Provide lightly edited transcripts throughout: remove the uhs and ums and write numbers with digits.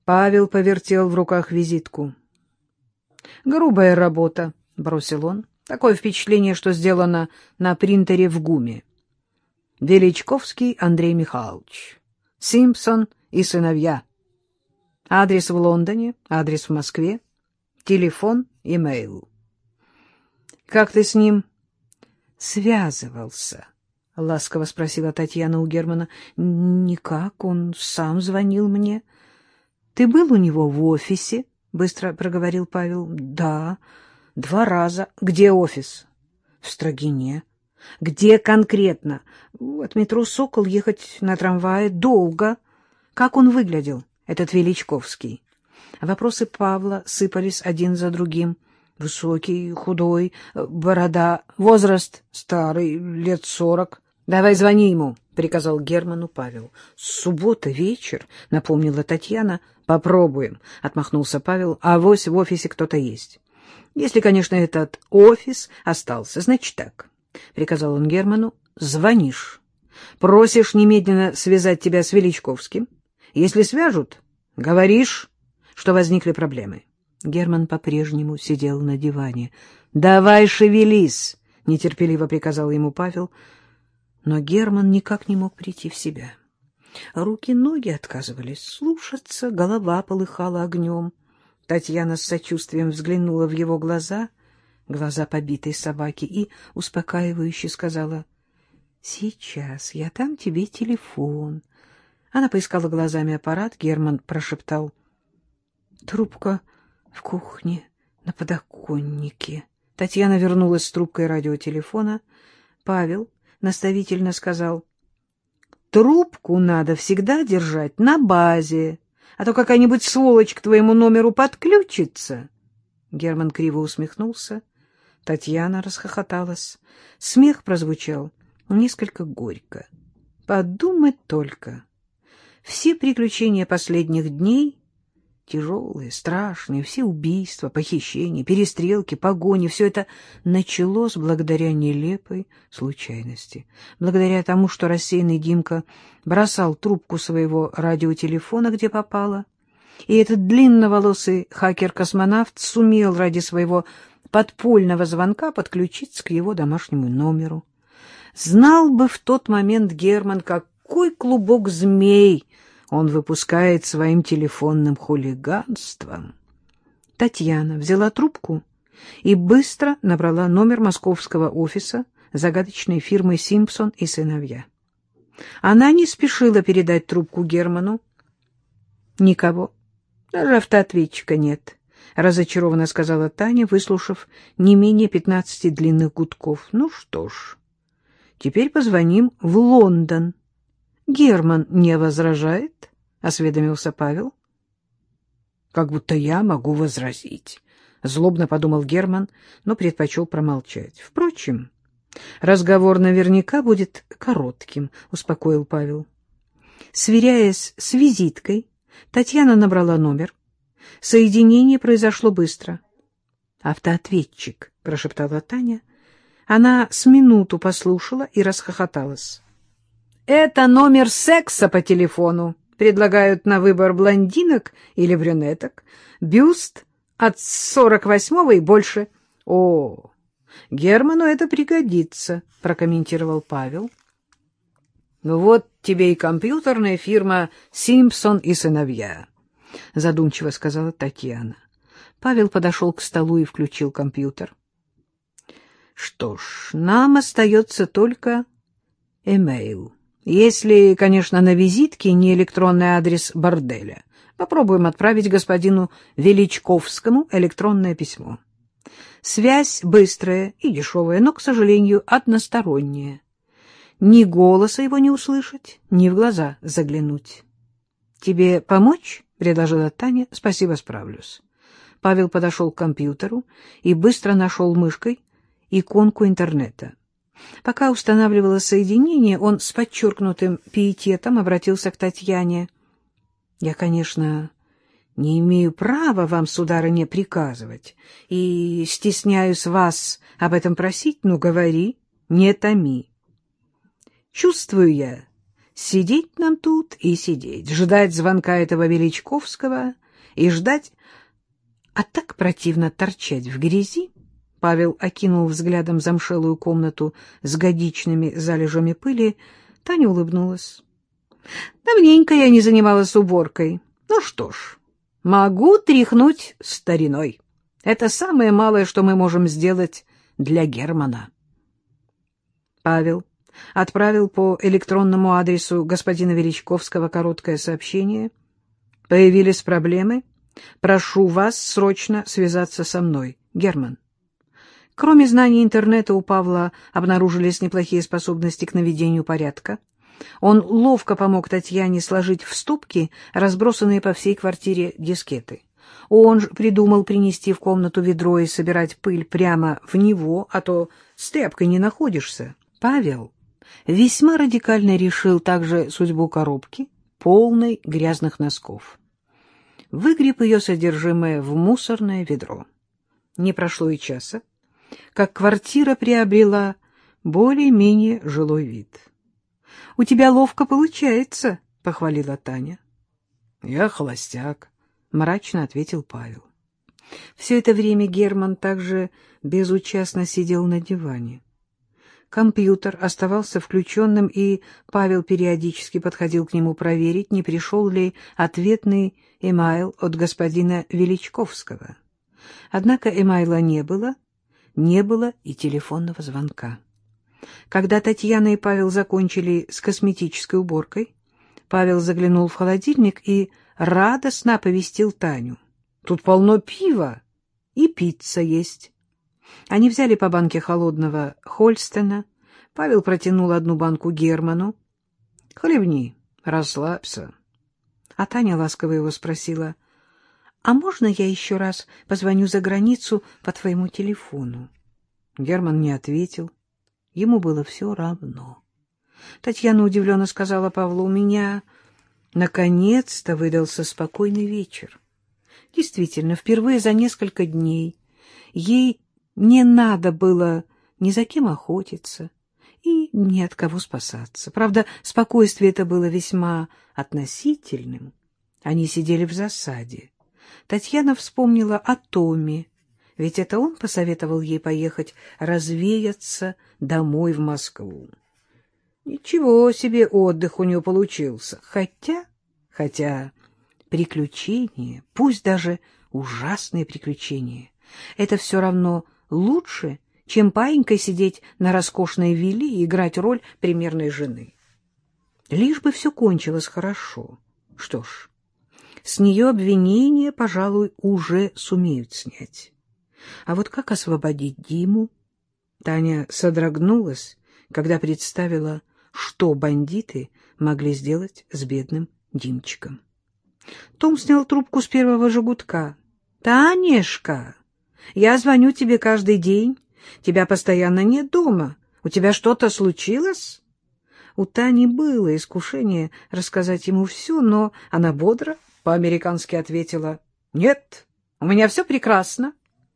Павел повертел в руках визитку. «Грубая работа», — бросил он. «Такое впечатление, что сделано на принтере в ГУМе. Величковский Андрей Михайлович. Симпсон и сыновья. Адрес в Лондоне, адрес в Москве, телефон, имейл». «Как ты с ним связывался?» — ласково спросила Татьяна у Германа. «Никак, он сам звонил мне». «Ты был у него в офисе?» — быстро проговорил Павел. «Да, 2 раза. Где офис?» «В Строгине». «Где конкретно?» «От метро «Сокол» ехать на трамвае долго». «Как он выглядел, этот Величковский?» Вопросы Павла сыпались один за другим. Высокий, худой, борода, возраст старый, лет 40. «Давай звони ему», — приказал Герману Павел. «Суббота, вечер», — напомнила Татьяна. «Попробуем», — отмахнулся Павел. «Авось в офисе кто-то есть». «Если, конечно, этот офис остался. Значит так», — приказал он Герману. «Звонишь. Просишь немедленно связать тебя с Величковским. Если свяжут, говоришь, что возникли проблемы». Герман по-прежнему сидел на диване. «Давай шевелись!» — нетерпеливо приказал ему Павел. Но Герман никак не мог прийти в себя. Руки-ноги отказывались слушаться, голова полыхала огнем. Татьяна с сочувствием взглянула в его глаза побитой собаки, и успокаивающе сказала: «Сейчас я дам тебе телефон». Она поискала глазами аппарат. Герман прошептал: «Трубка в кухне на подоконнике». Татьяна вернулась с трубкой радиотелефона. Павел наставительно сказал: «Трубку надо всегда держать на базе, а то какая-нибудь сволочь к твоему номеру подключится». Герман криво усмехнулся. Татьяна расхохоталась. Смех прозвучал несколько горько. Подумать только. Все приключения последних дней — тяжелые, страшные, все убийства, похищения, перестрелки, погони — все это началось благодаря нелепой случайности. Благодаря тому, что рассеянный Димка бросал трубку своего радиотелефона, где попало, и этот длинноволосый хакер-космонавт сумел ради своего подпольного звонка подключиться к его домашнему номеру. Знал бы в тот момент Герман, какой клубок змей он выпускает своим телефонным хулиганством. Татьяна взяла трубку и быстро набрала номер московского офиса загадочной фирмы «Симпсон и сыновья». Она не спешила передать трубку Герману. «Никого, даже автоответчика нет», — разочарованно сказала Таня, выслушав не менее 15 длинных гудков. «Ну что ж, теперь позвоним в Лондон». «Герман не возражает?» — осведомился Павел. «Как будто я могу возразить», — злобно подумал Герман, но предпочел промолчать. «Впрочем, разговор наверняка будет коротким», — успокоил Павел. Сверяясь с визиткой, Татьяна набрала номер. Соединение произошло быстро. «Автоответчик», — прошептала Таня. Она с минуту послушала и расхохоталась. «Это номер секса по телефону. Предлагают на выбор блондинок или брюнеток. Бюст от 48-го и больше». «О, Герману это пригодится», — прокомментировал Павел. «Вот тебе и компьютерная фирма «Симпсон и сыновья», — задумчиво сказала Татьяна. Павел подошел к столу и включил компьютер. «Что ж, нам остается только имейл. Если, конечно, на визитке не электронный адрес борделя. Попробуем отправить господину Величковскому электронное письмо. Связь быстрая и дешевая, но, к сожалению, односторонняя. Ни голоса его не услышать, ни в глаза заглянуть». «Тебе помочь?» — предложила Таня. «Спасибо, справлюсь». Павел подошел к компьютеру и быстро нашел мышкой иконку интернета. Пока устанавливалось соединение, он с подчеркнутым пиететом обратился к Татьяне. «Я, конечно, не имею права вам, сударыня, приказывать, и стесняюсь вас об этом просить, но говори, не томи. Чувствую я Сидеть нам тут и сидеть, ждать звонка этого Величковского и ждать, а так противно торчать в грязи. Павел окинул взглядом замшелую комнату с годичными залежами пыли. Таня улыбнулась. Давненько я не занималась уборкой. Ну что ж, могу тряхнуть стариной. Это самое малое, что мы можем сделать для Германа. Павел отправил по электронному адресу господина Величковского короткое сообщение. Появились проблемы. Прошу вас срочно связаться со мной. Герман. Кроме знаний интернета у Павла обнаружились неплохие способности к наведению порядка. Он ловко помог Татьяне сложить в стопки разбросанные по всей квартире дискеты. Он же придумал принести в комнату ведро и собирать пыль прямо в него, а то с тряпкой не находишься. Павел весьма радикально решил также судьбу коробки, полной грязных носков. Выгреб ее содержимое в мусорное ведро. Не прошло и часа, как квартира приобрела более-менее жилой вид. — У тебя ловко получается, — похвалила Таня. — Я холостяк, — мрачно ответил Павел. Все это время Герман также безучастно сидел на диване. Компьютер оставался включенным, и Павел периодически подходил к нему проверить, не пришел ли ответный имейл от господина Величковского. Однако имейла не было и телефонного звонка. Когда Татьяна и Павел закончили с косметической уборкой, Павел заглянул в холодильник и радостно оповестил Таню. Тут полно пива и пицца есть. Они взяли по банке холодного Хольстена. Павел протянул одну банку Герману. — Хлебни, расслабься. А Таня ласково его спросила: — А можно я еще раз позвоню за границу по твоему телефону? Герман не ответил. Ему было все равно. Татьяна удивленно сказала Павлу: — У меня наконец-то выдался спокойный вечер. Действительно, впервые за несколько дней ей не надо было ни за кем охотиться и ни от кого спасаться. Правда, спокойствие это было весьма относительным. Они сидели в засаде. Татьяна вспомнила о Томе, ведь это он посоветовал ей поехать развеяться домой в Москву. Ничего себе отдых у нее получился. Хотя приключения, пусть даже ужасные приключения, это все равно лучше, чем паинькой сидеть на роскошной вилле и играть роль примерной жены. Лишь бы все кончилось хорошо. Что ж, с нее обвинения, пожалуй, уже сумеют снять. А вот как освободить Диму? Таня содрогнулась, когда представила, что бандиты могли сделать с бедным Димчиком. Том снял трубку с первого же гудка. — Танешка, я звоню тебе каждый день. Тебя постоянно нет дома. У тебя что-то случилось? У Тани было искушение рассказать ему все, но она бодро по-американски ответила: — Нет, у меня все прекрасно.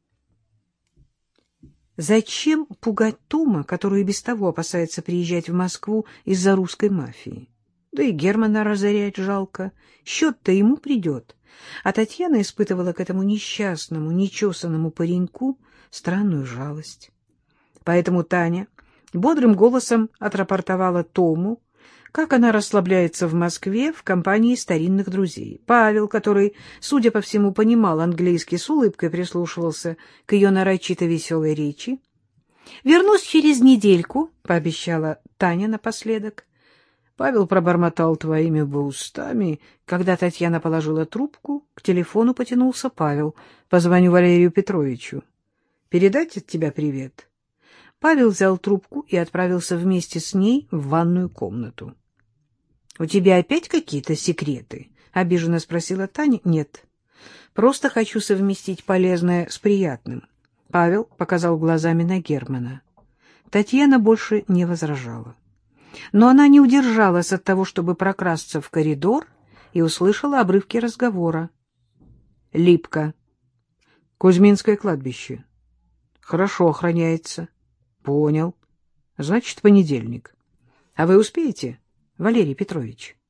Зачем пугать Тома, который и без того опасается приезжать в Москву из-за русской мафии? Да и Германа разорять жалко. Счет-то ему придет. А Татьяна испытывала к этому несчастному, нечесанному пареньку странную жалость. Поэтому Таня бодрым голосом отрапортовала Тому, как она расслабляется в Москве в компании старинных друзей. Павел, который, судя по всему, понимал английский, с улыбкой прислушивался к ее нарочито веселой речи. — Вернусь через недельку, — пообещала Таня напоследок. Павел пробормотал: — Твоими бы устами. Когда Татьяна положила трубку, к телефону потянулся Павел. — Позвоню Валерию Петровичу. — Передать от тебя привет? Павел взял трубку и отправился вместе с ней в ванную комнату. — У тебя опять какие-то секреты? — обиженно спросила Таня. — Нет, просто хочу совместить полезное с приятным. Павел показал глазами на Германа. Татьяна больше не возражала. Но она не удержалась от того, чтобы прокрасться в коридор, и услышала обрывки разговора. Липка. Кузьминское кладбище. Хорошо охраняется. Понял. Значит, понедельник. А вы успеете? Валерий Петрович?